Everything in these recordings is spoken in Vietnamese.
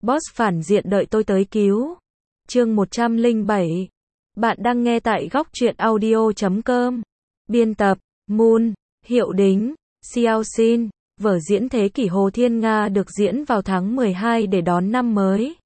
Boss phản diện đợi tôi tới cứu. Chương 107. Bạn đang nghe tại góc truyện audio.com. Biên tập, Moon, Hiệu Đính, Xiao Xin. Vở diễn Thế kỷ Hồ Thiên Nga được diễn vào tháng 12 để đón năm mới.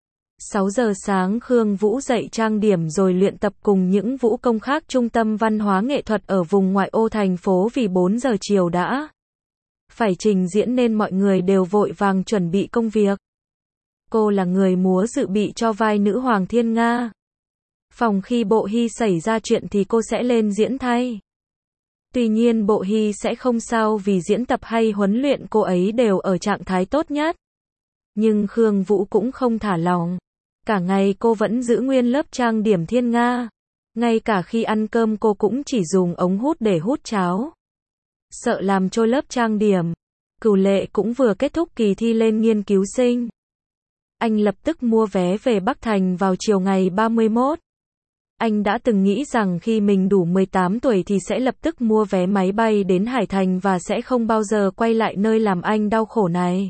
6 giờ sáng Khương Vũ dậy trang điểm rồi luyện tập cùng những vũ công khác Trung tâm Văn hóa Nghệ thuật ở vùng ngoại ô thành phố vì 4 giờ chiều đã phải trình diễn nên mọi người đều vội vàng chuẩn bị công việc. Cô là người múa dự bị cho vai nữ hoàng Thiên Nga. Phòng khi Bộ Hy xảy ra chuyện thì cô sẽ lên diễn thay. Tuy nhiên Bộ Hy sẽ không sao vì diễn tập hay huấn luyện cô ấy đều ở trạng thái tốt nhất. Nhưng Khương Vũ cũng không thả lỏng. Cả ngày cô vẫn giữ nguyên lớp trang điểm Thiên Nga. Ngay cả khi ăn cơm cô cũng chỉ dùng ống hút để hút cháo. Sợ làm trôi lớp trang điểm. Cửu Lệ cũng vừa kết thúc kỳ thi lên nghiên cứu sinh. Anh lập tức mua vé về Bắc Thành vào chiều ngày 31. Anh đã từng nghĩ rằng khi mình đủ 18 tuổi thì sẽ lập tức mua vé máy bay đến Hải Thành và sẽ không bao giờ quay lại nơi làm anh đau khổ này.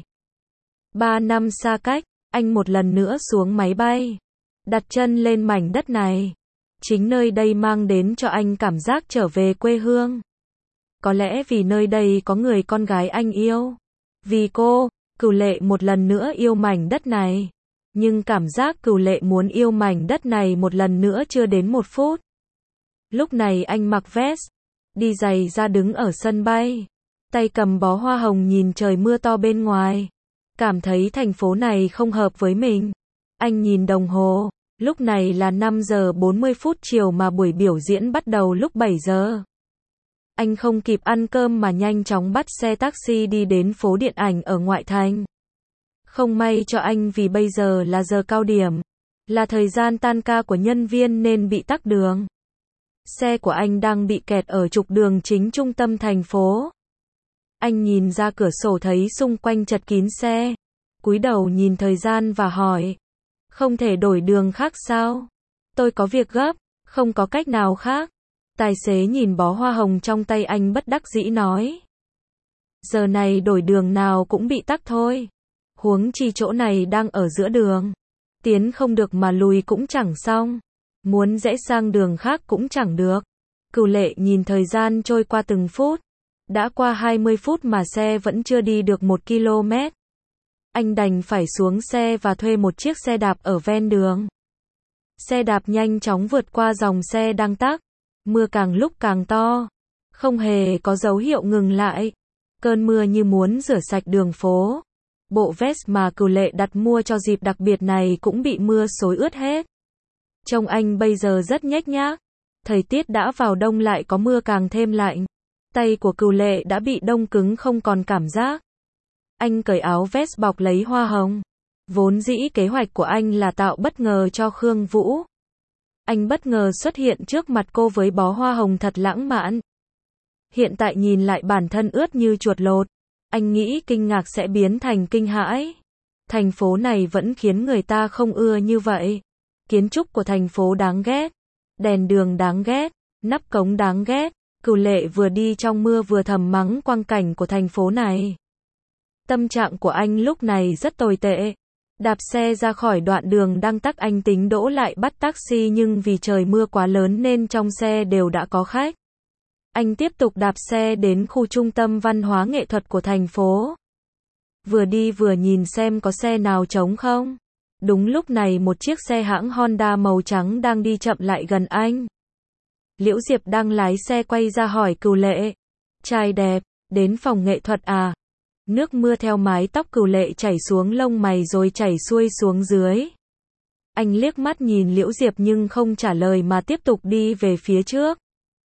3 năm xa cách, anh một lần nữa xuống máy bay. Đặt chân lên mảnh đất này. Chính nơi đây mang đến cho anh cảm giác trở về quê hương. Có lẽ vì nơi đây có người con gái anh yêu. Vì cô, Cửu Lệ một lần nữa yêu mảnh đất này. Nhưng cảm giác Cửu Lệ muốn yêu mảnh đất này một lần nữa chưa đến 1 phút. Lúc này anh mặc vest, đi giày ra đứng ở sân bay. Tay cầm bó hoa hồng nhìn trời mưa to bên ngoài. Cảm thấy thành phố này không hợp với mình. Anh nhìn đồng hồ, lúc này là 5 giờ 40 phút chiều mà buổi biểu diễn bắt đầu lúc 7 giờ. Anh không kịp ăn cơm mà nhanh chóng bắt xe taxi đi đến phố điện ảnh ở ngoại thành. Không may cho anh vì bây giờ là giờ cao điểm, là thời gian tan ca của nhân viên nên bị tắc đường. Xe của anh đang bị kẹt ở trục đường chính trung tâm thành phố. Anh nhìn ra cửa sổ thấy xung quanh chật kín xe. Cúi đầu nhìn thời gian và hỏi. Không thể đổi đường khác sao? Tôi có việc gấp, không có cách nào khác. Tài xế nhìn bó hoa hồng trong tay anh bất đắc dĩ nói. Giờ này đổi đường nào cũng bị tắc thôi. Huống chi chỗ này đang ở giữa đường. Tiến không được mà lùi cũng chẳng xong. Muốn rẽ sang đường khác cũng chẳng được. Cửu Lệ nhìn thời gian trôi qua từng phút. Đã qua 20 phút mà xe vẫn chưa đi được 1 km. Anh đành phải xuống xe và thuê một chiếc xe đạp ở ven đường. Xe đạp nhanh chóng vượt qua dòng xe đang tắc. Mưa càng lúc càng to. Không hề có dấu hiệu ngừng lại. Cơn mưa như muốn rửa sạch đường phố. Bộ vest mà Cửu Lệ đặt mua cho dịp đặc biệt này cũng bị mưa xối ướt hết. Trông anh bây giờ rất nhếch nhác. Thời tiết đã vào đông lại có mưa càng thêm lạnh. Tay của Cửu Lệ đã bị đông cứng không còn cảm giác. Anh cởi áo vest bọc lấy hoa hồng. Vốn dĩ kế hoạch của anh là tạo bất ngờ cho Khương Vũ. Anh bất ngờ xuất hiện trước mặt cô với bó hoa hồng thật lãng mạn. Hiện tại nhìn lại bản thân ướt như chuột lột. Anh nghĩ kinh ngạc sẽ biến thành kinh hãi. Thành phố này vẫn khiến người ta không ưa như vậy. Kiến trúc của thành phố đáng ghét. Đèn đường đáng ghét. Nắp cống đáng ghét. Cửu Lệ vừa đi trong mưa vừa thầm mắng quang cảnh của thành phố này. Tâm trạng của anh lúc này rất tồi tệ. Đạp xe ra khỏi đoạn đường đang tắc anh tính đỗ lại bắt taxi nhưng vì trời mưa quá lớn nên trong xe đều đã có khách. Anh tiếp tục đạp xe đến khu trung tâm văn hóa nghệ thuật của thành phố. Vừa đi vừa nhìn xem có xe nào trống không. Đúng lúc này một chiếc xe hãng Honda màu trắng đang đi chậm lại gần anh. Liễu Diệp đang lái xe quay ra hỏi Cửu Lệ. Trai đẹp, đến phòng nghệ thuật à? Nước mưa theo mái tóc Cửu Lệ chảy xuống lông mày rồi chảy xuôi xuống dưới. Anh liếc mắt nhìn Liễu Diệp nhưng không trả lời mà tiếp tục đi về phía trước.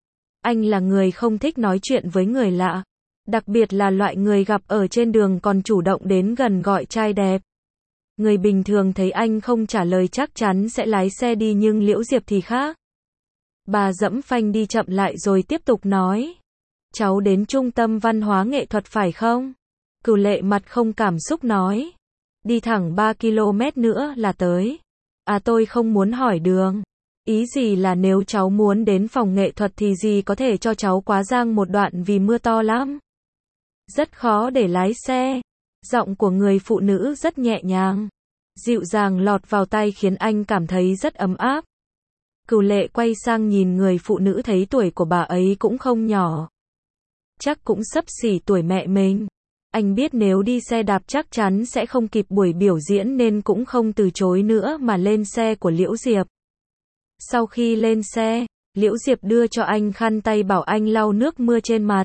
Anh là người không thích nói chuyện với người lạ. Đặc biệt là loại người gặp ở trên đường còn chủ động đến gần gọi trai đẹp. Người bình thường thấy anh không trả lời chắc chắn sẽ lái xe đi nhưng Liễu Diệp thì khác. Bà dẫm phanh đi chậm lại rồi tiếp tục nói. Cháu đến trung tâm văn hóa nghệ thuật phải không? Cửu Lệ mặt không cảm xúc nói. Đi thẳng 3 km nữa là tới. À tôi không muốn hỏi đường. Ý gì là nếu cháu muốn đến phòng nghệ thuật thì gì có thể cho cháu quá giang một đoạn vì mưa to lắm. Rất khó để lái xe. Giọng của người phụ nữ rất nhẹ nhàng. dịu dàng lọt vào tai khiến anh cảm thấy rất ấm áp. Cửu Lệ quay sang nhìn người phụ nữ thấy tuổi của bà ấy cũng không nhỏ. Chắc cũng xấp xỉ tuổi mẹ mình. Anh biết nếu đi xe đạp chắc chắn sẽ không kịp buổi biểu diễn nên cũng không từ chối nữa mà lên xe của Liễu Diệp. Sau khi lên xe, Liễu Diệp đưa cho anh khăn tay bảo anh lau nước mưa trên mặt.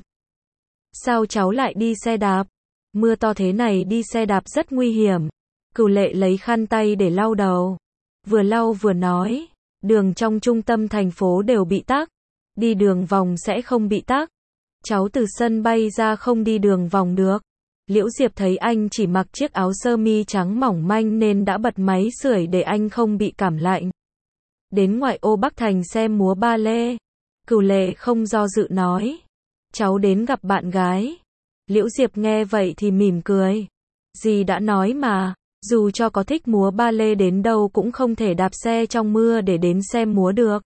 Sao cháu lại đi xe đạp? Mưa to thế này đi xe đạp rất nguy hiểm. Cửu Lệ lấy khăn tay để lau đầu. Vừa lau vừa nói, đường trong trung tâm thành phố đều bị tắc. Đi đường vòng sẽ không bị tắc. Cháu từ sân bay ra không đi đường vòng được. Liễu Diệp thấy anh chỉ mặc chiếc áo sơ mi trắng mỏng manh nên đã bật máy sưởi để anh không bị cảm lạnh. Đến ngoại ô Bắc Thành xem múa ba lê. Cửu Lệ không do dự nói. Cháu đến gặp bạn gái. Liễu Diệp nghe vậy thì mỉm cười. Dì đã nói mà, dù cho có thích múa ba lê đến đâu cũng không thể đạp xe trong mưa để đến xem múa được.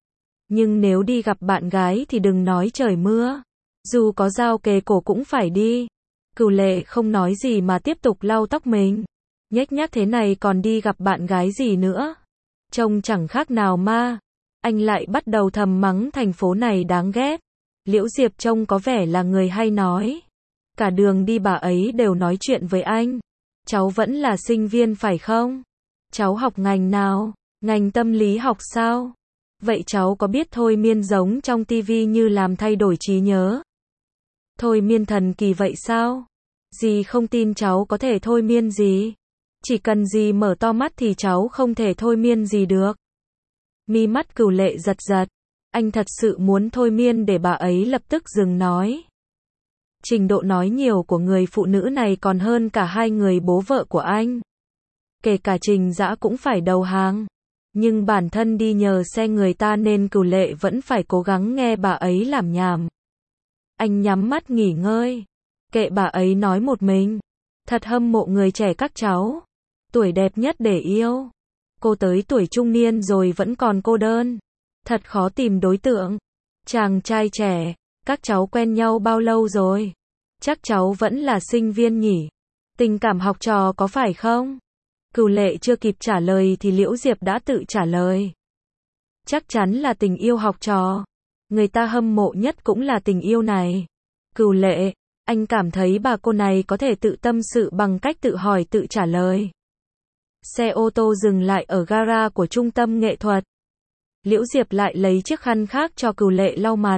Nhưng nếu đi gặp bạn gái thì đừng nói trời mưa. Dù có dao kề cổ cũng phải đi. Cửu Lệ không nói gì mà tiếp tục lau tóc mình. Nhếch nhác thế này còn đi gặp bạn gái gì nữa. Trông chẳng khác nào ma. Anh lại bắt đầu thầm mắng thành phố này đáng ghét. Liễu Diệp trông có vẻ là người hay nói. Cả đường đi bà ấy đều nói chuyện với anh. Cháu vẫn là sinh viên phải không? Cháu học ngành nào? Ngành tâm lý học sao? Vậy cháu có biết thôi miên giống trong tivi như làm thay đổi trí nhớ? Thôi miên thần kỳ vậy sao? Dì không tin cháu có thể thôi miên gì. Chỉ cần dì mở to mắt thì cháu không thể thôi miên gì được. Mi mắt Cửu Lệ giật giật. Anh thật sự muốn thôi miên để bà ấy lập tức dừng nói. Trình độ nói nhiều của người phụ nữ này còn hơn cả hai người bố vợ của anh. Kể cả Trình Dã cũng phải đầu hàng. Nhưng bản thân đi nhờ xe người ta nên Cửu Lệ vẫn phải cố gắng nghe bà ấy làm nhảm. Anh nhắm mắt nghỉ ngơi. Kệ bà ấy nói một mình. Thật hâm mộ người trẻ các cháu. Tuổi đẹp nhất để yêu. Cô tới tuổi trung niên rồi vẫn còn cô đơn. Thật khó tìm đối tượng. Chàng trai trẻ, các cháu quen nhau bao lâu rồi? Chắc cháu vẫn là sinh viên nhỉ? Tình cảm học trò có phải không? Cửu Lệ chưa kịp trả lời thì Liễu Diệp đã tự trả lời. Chắc chắn là tình yêu học trò. Người ta hâm mộ nhất cũng là tình yêu này. Cửu Lệ, anh cảm thấy bà cô này có thể tự tâm sự bằng cách tự hỏi tự trả lời. Xe ô tô dừng lại ở gara của trung tâm nghệ thuật. Liễu Diệp lại lấy chiếc khăn khác cho Cửu Lệ lau mặt.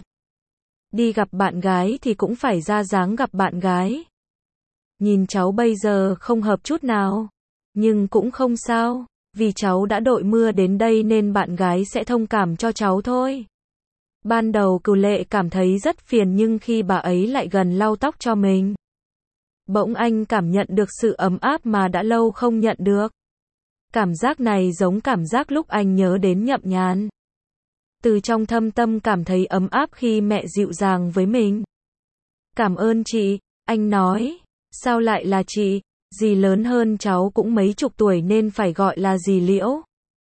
Đi gặp bạn gái thì cũng phải ra dáng gặp bạn gái. Nhìn cháu bây giờ không hợp chút nào. Nhưng cũng không sao. Vì cháu đã đội mưa đến đây nên bạn gái sẽ thông cảm cho cháu thôi. Ban đầu Cửu Lệ cảm thấy rất phiền nhưng khi bà ấy lại gần lau tóc cho mình. Bỗng anh cảm nhận được sự ấm áp mà đã lâu không nhận được. Cảm giác này giống cảm giác lúc anh nhớ đến Nhậm Nhàn. Từ trong thâm tâm cảm thấy ấm áp khi mẹ dịu dàng với mình. Cảm ơn chị, anh nói. Sao lại là chị? Dì lớn hơn cháu cũng mấy chục tuổi nên phải gọi là dì Liễu.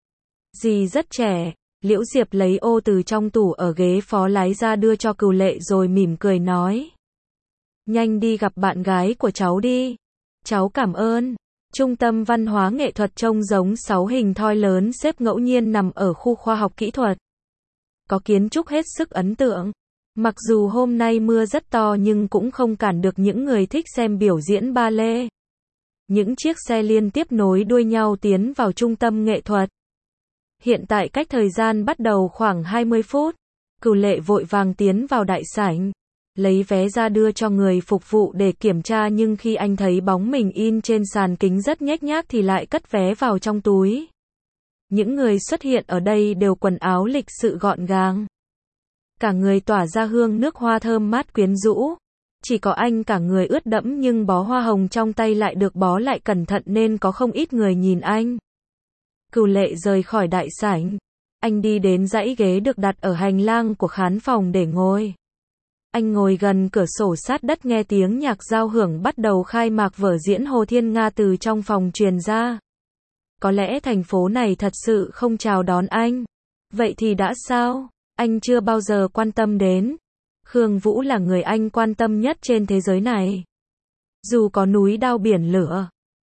Dì rất trẻ. Liễu Diệp lấy ô từ trong tủ ở ghế phó lái ra đưa cho Cửu Lệ rồi mỉm cười nói. Nhanh đi gặp bạn gái của cháu đi. Cháu cảm ơn. Trung tâm văn hóa nghệ thuật trông giống 6 hình thoi lớn xếp ngẫu nhiên nằm ở khu khoa học kỹ thuật. Có kiến trúc hết sức ấn tượng. Mặc dù hôm nay mưa rất to nhưng cũng không cản được những người thích xem biểu diễn ba lê. Những chiếc xe liên tiếp nối đuôi nhau tiến vào trung tâm nghệ thuật. Hiện tại cách thời gian bắt đầu khoảng 20 phút. Cửu Lệ vội vàng tiến vào đại sảnh. Lấy vé ra đưa cho người phục vụ để kiểm tra nhưng khi anh thấy bóng mình in trên sàn kính rất nhếch nhác thì lại cất vé vào trong túi. Những người xuất hiện ở đây đều quần áo lịch sự gọn gàng. Cả người tỏa ra hương nước hoa thơm mát quyến rũ. Chỉ có anh cả người ướt đẫm nhưng bó hoa hồng trong tay lại được bó lại cẩn thận nên có không ít người nhìn anh. Cửu Lệ rời khỏi đại sảnh. Anh đi đến dãy ghế được đặt ở hành lang của khán phòng để ngồi. Anh ngồi gần cửa sổ sát đất nghe tiếng nhạc giao hưởng bắt đầu khai mạc vở diễn Hồ Thiên Nga từ trong phòng truyền ra. Có lẽ thành phố này thật sự không chào đón anh. Vậy thì đã sao? Anh chưa bao giờ quan tâm đến. Khương Vũ là người anh quan tâm nhất trên thế giới này. Dù có núi đao biển lửa,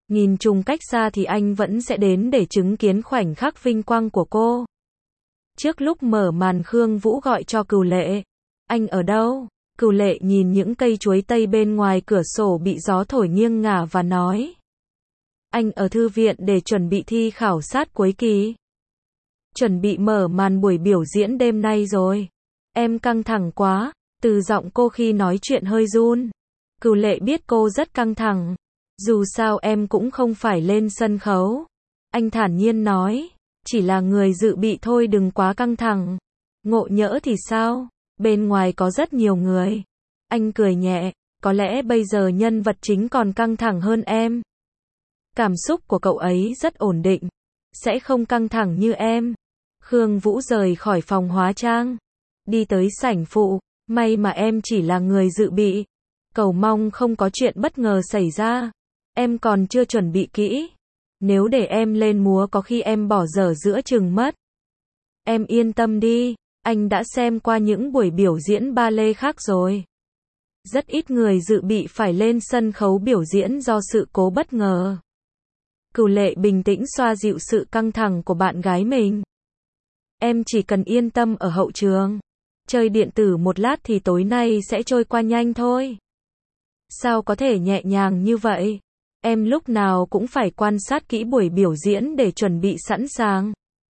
Nhìn chung cách xa thì anh vẫn sẽ đến để chứng kiến khoảnh khắc vinh quang của cô. Trước lúc mở màn Khương Vũ gọi cho Cửu Lệ. Anh ở đâu? Cửu Lệ nhìn những cây chuối tây bên ngoài cửa sổ bị gió thổi nghiêng ngả và nói. Anh ở thư viện để chuẩn bị thi khảo sát cuối kỳ. Chuẩn bị mở màn buổi biểu diễn đêm nay rồi. Em căng thẳng quá. Từ giọng cô khi nói chuyện hơi run. Cửu Lệ biết cô rất căng thẳng. Dù sao em cũng không phải lên sân khấu. Anh thản nhiên nói. Chỉ là người dự bị thôi, đừng quá căng thẳng. Ngộ nhỡ thì sao? Bên ngoài có rất nhiều người. Anh cười nhẹ. Có lẽ bây giờ nhân vật chính còn căng thẳng hơn em. Cảm xúc của cậu ấy rất ổn định. Sẽ không căng thẳng như em. Khương Vũ rời khỏi phòng hóa trang. Đi tới sảnh phụ. May mà em chỉ là người dự bị. Cầu mong không có chuyện bất ngờ xảy ra. Em còn chưa chuẩn bị kỹ. Nếu để em lên múa có khi em bỏ dở giữa chừng mất. Em yên tâm đi. Anh đã xem qua những buổi biểu diễn ballet khác rồi. Rất ít người dự bị phải lên sân khấu biểu diễn do sự cố bất ngờ. Cửu Lệ bình tĩnh xoa dịu sự căng thẳng của bạn gái mình. Em chỉ cần yên tâm ở hậu trường. Chơi điện tử một lát thì tối nay sẽ trôi qua nhanh thôi. Sao có thể nhẹ nhàng như vậy? Em lúc nào cũng phải quan sát kỹ buổi biểu diễn để chuẩn bị sẵn sàng.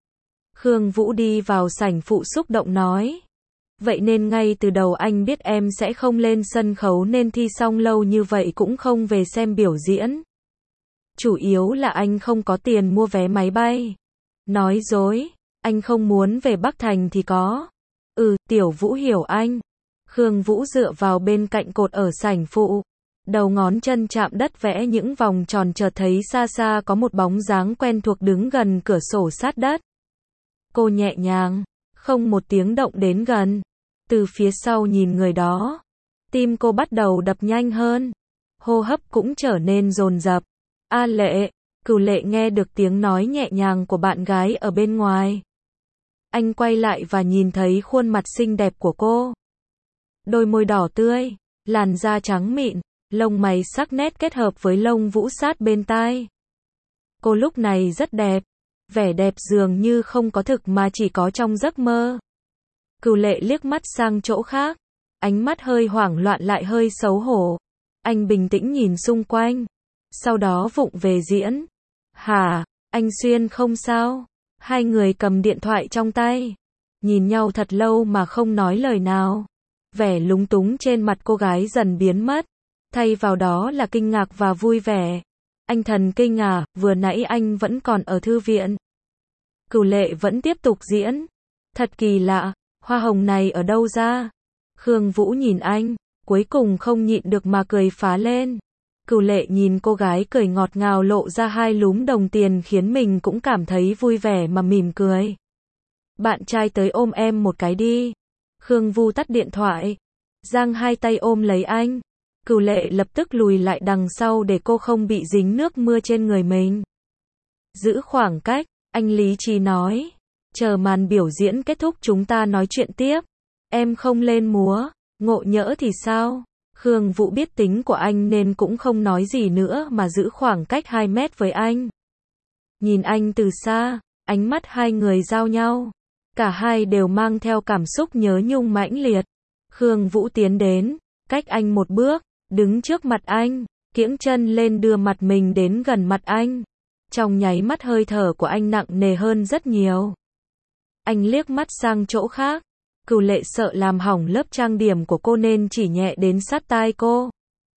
Khương Vũ đi vào sảnh phụ xúc động nói. Vậy nên ngay từ đầu anh biết em sẽ không lên sân khấu nên thi xong lâu như vậy cũng không về xem biểu diễn. Chủ yếu là anh không có tiền mua vé máy bay. Nói dối, anh không muốn về Bắc Thành thì có. Tiểu Vũ hiểu anh. Khương Vũ dựa vào bên cạnh cột ở sảnh phụ. Đầu ngón chân chạm đất vẽ những vòng tròn, chợt thấy xa xa có một bóng dáng quen thuộc đứng gần cửa sổ sát đất. Cô nhẹ nhàng, không một tiếng động đến gần. Từ phía sau nhìn người đó. Tim cô bắt đầu đập nhanh hơn. Hô hấp cũng trở nên dồn dập. A Lệ, Cửu Lệ nghe được tiếng nói nhẹ nhàng của bạn gái ở bên ngoài. Anh quay lại và nhìn thấy khuôn mặt xinh đẹp của cô. Đôi môi đỏ tươi, làn da trắng mịn, lông mày sắc nét kết hợp với lông vũ sát bên tai. Cô lúc này rất đẹp. Vẻ đẹp dường như không có thực mà chỉ có trong giấc mơ. Cửu Lệ liếc mắt sang chỗ khác. Ánh mắt hơi hoảng loạn lại hơi xấu hổ. Anh bình tĩnh nhìn xung quanh. Sau đó vụng về diễn. Hả, anh Xuyên không sao? Hai người cầm điện thoại trong tay. Nhìn nhau thật lâu mà không nói lời nào. Vẻ lúng túng trên mặt cô gái dần biến mất. Thay vào đó là kinh ngạc và vui vẻ. Anh thần kinh à, vừa nãy anh vẫn còn ở thư viện. Cửu Lệ vẫn tiếp tục diễn. Thật kỳ lạ, hoa hồng này ở đâu ra? Khương Vũ nhìn anh, cuối cùng không nhịn được mà cười phá lên. Cửu Lệ nhìn cô gái cười ngọt ngào lộ ra hai lúm đồng tiền khiến mình cũng cảm thấy vui vẻ mà mỉm cười. Bạn trai tới ôm em một cái đi. Khương Vũ tắt điện thoại. Giang hai tay ôm lấy anh. Cửu Lệ lập tức lùi lại đằng sau để cô không bị dính nước mưa trên người mình. Giữ khoảng cách, anh lý trí nói. Chờ màn biểu diễn kết thúc chúng ta nói chuyện tiếp. Em không lên múa, ngộ nhỡ thì sao? Khương Vũ biết tính của anh nên cũng không nói gì nữa mà giữ khoảng cách 2 mét với anh. Nhìn anh từ xa, ánh mắt hai người giao nhau. Cả hai đều mang theo cảm xúc nhớ nhung mãnh liệt. Khương Vũ tiến đến, cách anh một bước, đứng trước mặt anh, kiễng chân lên đưa mặt mình đến gần mặt anh. Trong nháy mắt hơi thở của anh nặng nề hơn rất nhiều. Anh liếc mắt sang chỗ khác. Cửu Lệ sợ làm hỏng lớp trang điểm của cô nên chỉ nhẹ đến sát tai cô.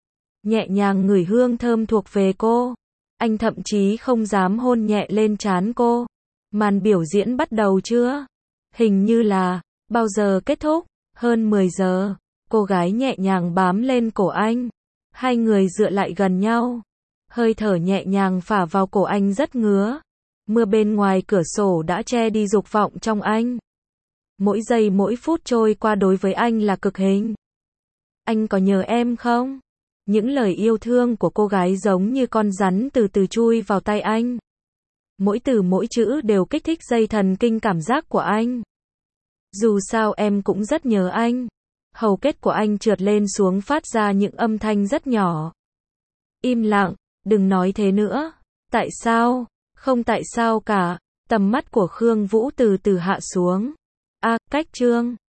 Nhẹ nhàng ngửi hương thơm thuộc về cô. Anh thậm chí không dám hôn nhẹ lên trán cô. Màn biểu diễn bắt đầu chưa? Hình như là, bao giờ kết thúc? Hơn 10 giờ. Cô gái nhẹ nhàng bám lên cổ anh. Hai người dựa lại gần nhau. Hơi thở nhẹ nhàng phả vào cổ anh rất ngứa. Mưa bên ngoài cửa sổ đã che đi dục vọng trong anh. Mỗi giây mỗi phút trôi qua đối với anh là cực hình. Anh có nhớ em không? Những lời yêu thương của cô gái giống như con rắn từ từ chui vào tay anh. Mỗi từ mỗi chữ đều kích thích dây thần kinh cảm giác của anh. Dù sao em cũng rất nhớ anh. Hầu kết của anh trượt lên xuống phát ra những âm thanh rất nhỏ. Im lặng, Đừng nói thế nữa. Tại sao? Không tại sao cả. Tầm mắt của Khương Vũ từ từ hạ xuống. Cách Trương.